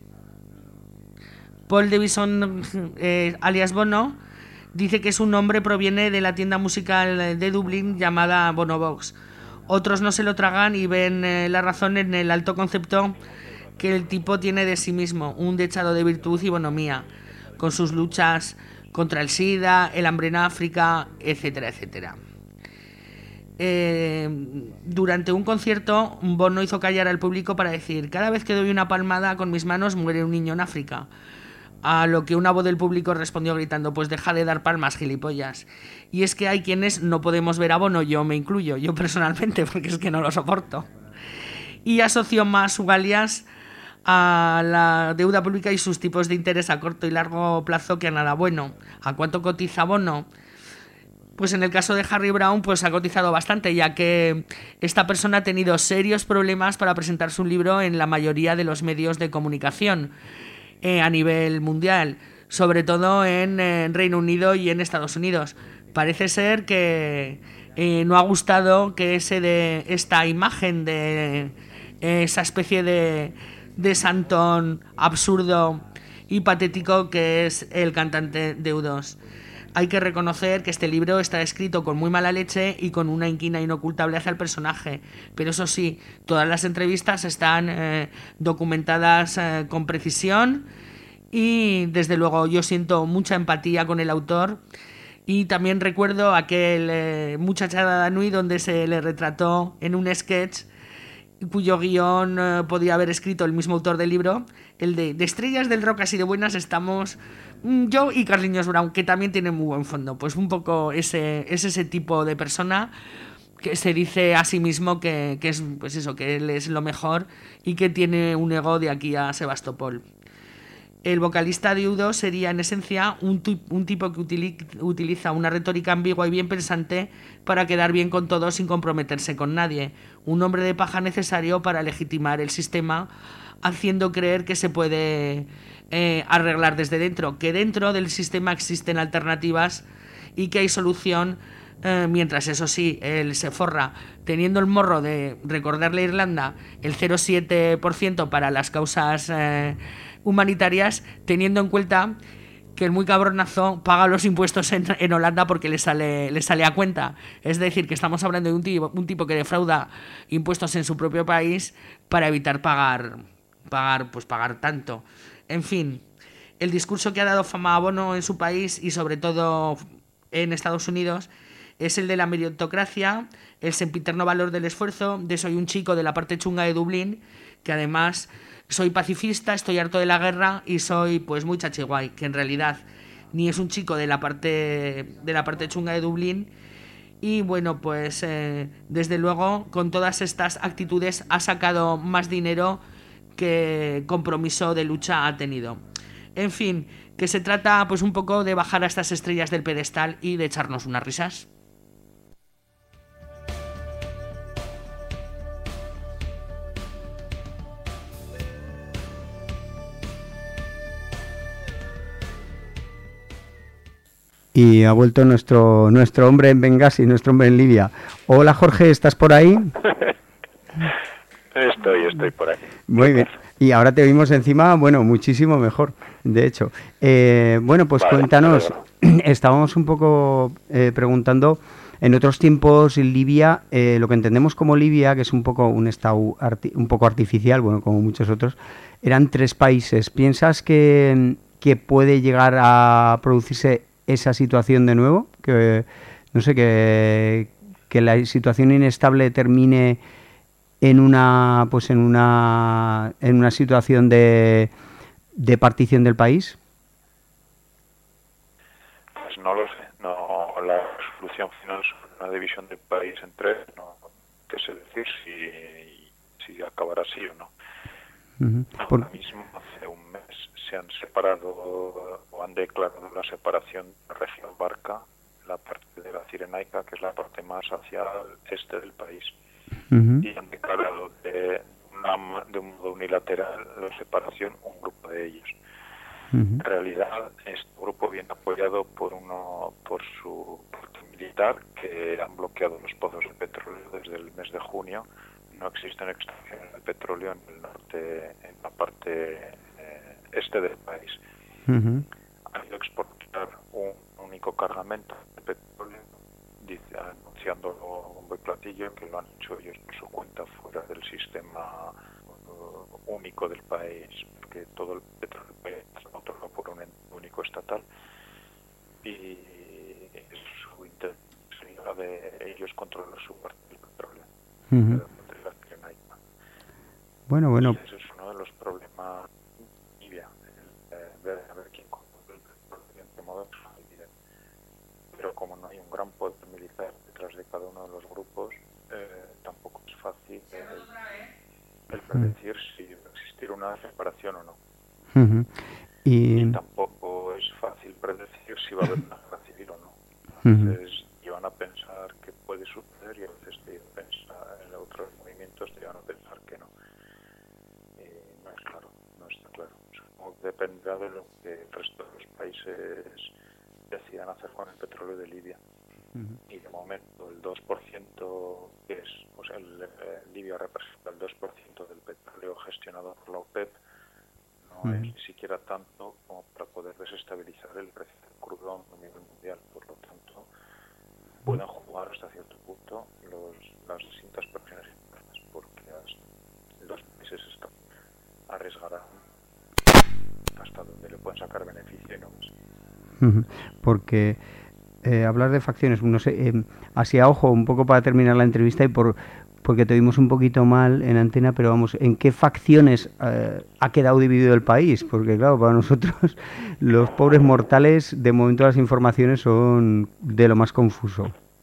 Paul Davison, eh, alias Bono, dice que su nombre proviene de la tienda musical de Dublín llamada Bonobox. Otros no se lo tragan y ven eh, la razón en el alto concepto que el tipo tiene de sí mismo, un dechado de virtud y bonomía, con sus luchas contra el SIDA, el hambre en África, etcétera, etcétera. Eh, durante un concierto, Bono hizo callar al público para decir: cada vez que doy una palmada con mis manos muere un niño en África. A lo que una voz del público respondió gritando: pues deja de dar palmas, gilipollas. Y es que hay quienes no podemos ver a Bono, yo me incluyo, yo personalmente, porque es que no lo soporto. Y asoció más su alias a la deuda pública y sus tipos de interés a corto y largo plazo que a nada bueno. ¿A cuánto cotiza Bono? Pues en el caso de Harry Brown, pues ha cotizado bastante, ya que esta persona ha tenido serios problemas para presentar su libro en la mayoría de los medios de comunicación eh, a nivel mundial, sobre todo en, en Reino Unido y en Estados Unidos. Parece ser que eh, no ha gustado que ese de esta imagen de eh, esa especie de, de santón absurdo y patético que es el cantante de U dos. Hay que reconocer que este libro está escrito con muy mala leche y con una inquina inocultable hacia el personaje, pero eso sí, todas las entrevistas están eh, documentadas eh, con precisión y desde luego yo siento mucha empatía con el autor. Y también recuerdo aquel eh, Muchachada Danui donde se le retrató en un sketch cuyo guión eh, podía haber escrito el mismo autor del libro, el de, de estrellas del rock así de buenas estamos mm, yo y Carliños Brown, que también tiene muy buen fondo. Pues un poco ese, es ese tipo de persona que se dice a sí mismo que, que es pues eso, que él es lo mejor y que tiene un ego de aquí a Sebastopol. El vocalista de U dos sería en esencia un, tu, un tipo que utili, utiliza una retórica ambigua y bien pensante para quedar bien con todos sin comprometerse con nadie. Un hombre de paja necesario para legitimar el sistema, haciendo creer que se puede eh, arreglar desde dentro, que dentro del sistema existen alternativas y que hay solución, eh, mientras eso sí, él se forra teniendo el morro de recordarle a Irlanda el cero coma siete por ciento para las causas eh, humanitarias, teniendo en cuenta que el muy cabronazo paga los impuestos en, en Holanda porque le sale, le sale a cuenta. Es decir, que estamos hablando de un tipo, un tipo que defrauda impuestos en su propio país para evitar pagar, pagar, pues pagar tanto. En fin, el discurso que ha dado fama a Bono en su país y sobre todo en Estados Unidos es el de la meritocracia, el sempiterno valor del esfuerzo, de soy un chico de la parte chunga de Dublín, que además soy pacifista, estoy harto de la guerra y soy pues muy chachiguay, que en realidad ni es un chico de la parte de la parte chunga de Dublín. Y bueno, pues eh, desde luego con todas estas actitudes ha sacado más dinero que compromiso de lucha ha tenido. En fin, que se trata pues un poco de bajar a estas estrellas del pedestal y de echarnos unas risas. Y ha vuelto nuestro nuestro hombre en Bengasi, nuestro hombre en Libia. Hola Jorge, ¿estás por ahí? Estoy, estoy por ahí. Muy bien. Y ahora te vimos encima, bueno, muchísimo mejor, de hecho. Eh, bueno, pues vale, cuéntanos, vale. Estábamos un poco eh, preguntando, en otros tiempos en Libia, eh, lo que entendemos como Libia, que es un poco un estado arti- un poco artificial, bueno, como muchos otros, eran tres países. ¿Piensas que, que puede llegar a producirse esa situación de nuevo? Que no sé, que, que la situación inestable termine en una pues en una en una situación de, de partición del país. Pues no lo sé, no, la solución final es una división del país en tres, no qué sé decir si, si acabará así o no. Uh-huh. Por... Ahora mismo hace un mes se han separado o han declarado la separación de la región Barca, la parte de la Cirenaica, que es la parte más hacia el este del país. Uh-huh. Y han declarado de, una, de un modo unilateral la separación un grupo de ellos. En realidad, este grupo viene apoyado por uno por su parte militar, que han bloqueado los pozos de petróleo desde el mes de junio. No existen extracciones de petróleo en el norte, en la parte eh, este del país. Uh-huh. Han ido a exportar un único cargamento de petróleo, dice, anunciándolo bombo y platillo, que lo han hecho ellos por su cuenta fuera del sistema uh, único del país, porque todo el petróleo es otorgado por un ente único estatal, y es su intención de ellos controlar su parte del petróleo. Uh-huh. De la Cirenaica. Bueno, bueno. Y ese es uno de los problemas Libia, el, eh, ver a ver quién controla el petróleo, en qué modo es evidente. Pero como no hay un gran poder militar detrás de cada uno de los grupos, eh, tampoco es fácil el, el predecir si va a existir una separación o no. Uh-huh. Y... y tampoco es fácil predecir si va a haber una guerra civil o no. Uh-huh. Entonces llevan a pensar que puede suceder y a veces te llevan a pensar en otros movimientos, te llevan a pensar que no. Y no es claro, no está claro. Supongo que dependerá de lo que el resto de los países decidan hacer con el petróleo de Libia. Uh-huh. Y de momento el dos por ciento que es, o sea, el, eh, Libia representa el dos por ciento del petróleo gestionado por la OPEP, no uh-huh. es ni siquiera tanto como para poder desestabilizar el precio del crudo a nivel mundial. Por lo tanto, pueden jugar hasta cierto punto los, las distintas presiones internas, porque las, los países están, arriesgarán hasta donde le pueden sacar beneficio y no más. Uh-huh. Porque eh, hablar de facciones, no sé, eh, así a ojo, un poco para terminar la entrevista y por porque te oímos un poquito mal en antena, pero vamos, ¿en qué facciones eh, ha quedado dividido el país? Porque claro, para nosotros los pobres mortales, de momento las informaciones son de lo más confuso.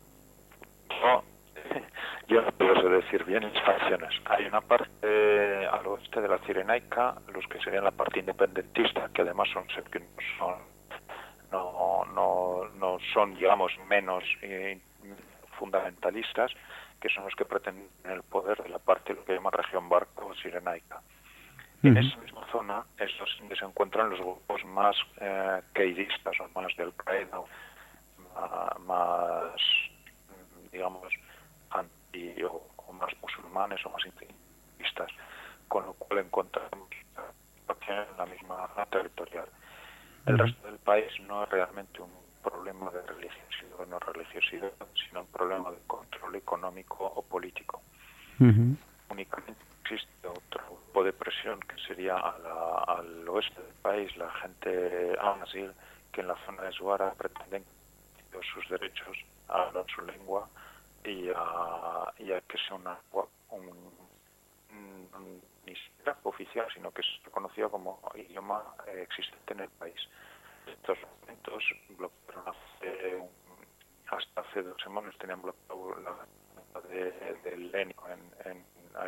No, yo no puedo decir bien las facciones. Hay una parte eh, al oeste de la Cirenaica, los que serían la parte independentista, que además son, que no son, no, no, no son, digamos, menos eh, fundamentalistas, que son los que pretenden el poder de la parte de lo que llaman región Barco o Cirenaica. Uh-huh. En esa misma zona es donde se encuentran los grupos más eh, queidistas o más del Qaeda, más, más digamos anti o, o más musulmanes o más integristas, con lo cual encontramos en la misma zona territorial. El resto del país no es realmente un problema de religiosidad o no religiosidad, sino un problema de control económico o político. Uh-huh. Únicamente existe otro grupo de presión que sería a la, al oeste del país, la gente amazigh, que en la zona de Zuara pretenden sus derechos a hablar su lengua y a, y a que sea una un, un, un, ni siquiera oficial, sino que es reconocido como idioma eh, existente en el país. Estos momentos bloquearon hace, hasta hace dos semanas tenían bloqueado la de, de Lenin en, en, en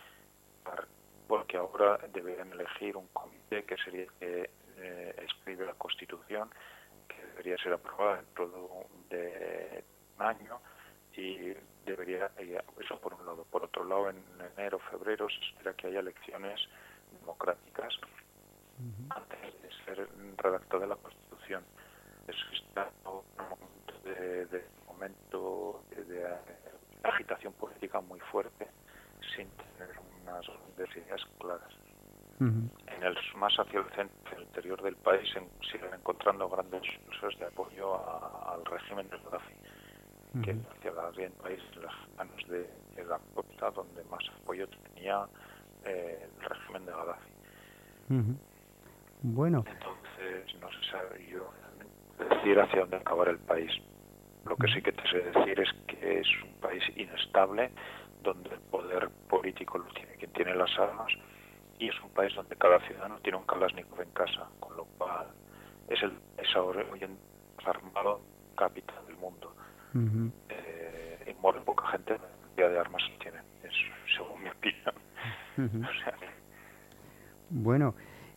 porque ahora deberían elegir un comité que sería que eh, escribe la Constitución, que debería ser aprobada dentro de, de un año y debería, eso por un lado. Por otro lado, en enero, febrero se espera que haya elecciones democráticas uh-huh. antes de ser redactada la Constitución. Eso está en un momento de, de, momento de, de, de agitación política muy fuerte, sin tener unas ideas claras. Uh-huh. En el más hacia el centro, el interior del país, se siguen encontrando grandes esfuerzos de apoyo a, al régimen de Gaddafi, uh-huh. que hacia el país, en las manos de, de la costa, donde más apoyo tenía eh, el régimen de Gaddafi. Uh-huh. Bueno. Entonces, no se sabe yo decir hacia dónde acabar el país. Lo que sí que te sé decir es que es un país inestable, donde el poder político lo tiene quien tiene las armas, y es un país donde cada ciudadano tiene un Kalashnikov en casa, con lo cual es el es ahora hoy en armado capital del mundo. Uh-huh. Eh, y muere poca gente, la cantidad de armas que tienen, es según mi opinión. Uh-huh. O sea, bueno,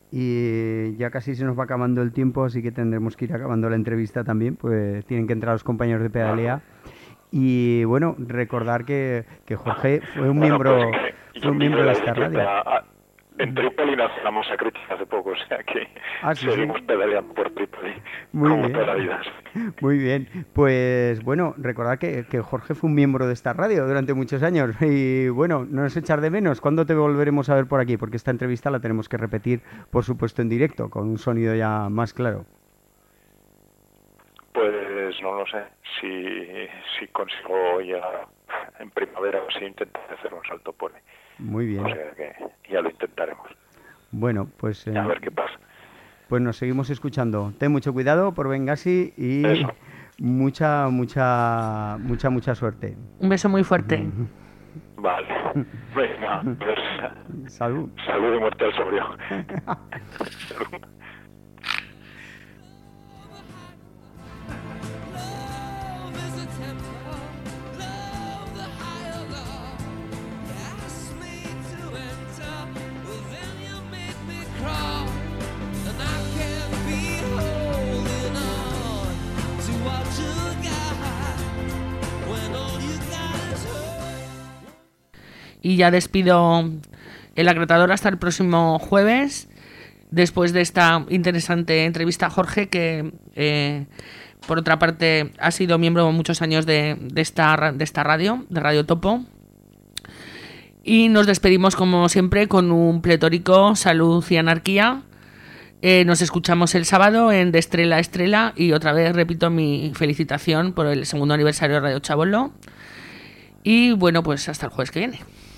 y ya casi se nos va acabando el tiempo, así que tendremos que ir acabando la entrevista también, pues tienen que entrar los compañeros de Pedalea. Y bueno, recordar que, que Jorge fue un bueno, miembro pues que fue un miembro de esta radio. A, En Trípoli nació la masa crítica hace poco, o sea que Ah, sí, seguimos sí. pedaleando por Trípoli, Muy como bien. toda la vida. Muy bien, pues bueno, recordad que, que Jorge fue un miembro de esta radio durante muchos años y bueno, no nos echar de menos. ¿Cuándo te volveremos a ver por aquí? Porque esta entrevista la tenemos que repetir, por supuesto, en directo, con un sonido ya más claro. Pues no lo sé, si, si consigo llegar en primavera o si intentaré hacer un salto por ahí. Muy bien. O sea que ya lo intentaremos. Bueno, pues, eh, A ver qué pasa. pues nos seguimos escuchando. Ten mucho cuidado por Bengasi y Eso. mucha, mucha, mucha, mucha suerte. Un beso muy fuerte. Vale. Venga, pues, Salud. salud y muerte al sobrio. Y ya despido el acretador hasta el próximo jueves, después de esta interesante entrevista a Jorge, que eh, por otra parte ha sido miembro muchos años de, de, esta, ra- de esta radio, de Radio Topo. Y nos despedimos como siempre con un pletórico salud y anarquía. Eh, nos escuchamos el sábado en De Estrella a Estrella y otra vez repito mi felicitación por el segundo aniversario de Radio Chabolo. Y bueno, pues hasta el jueves que viene.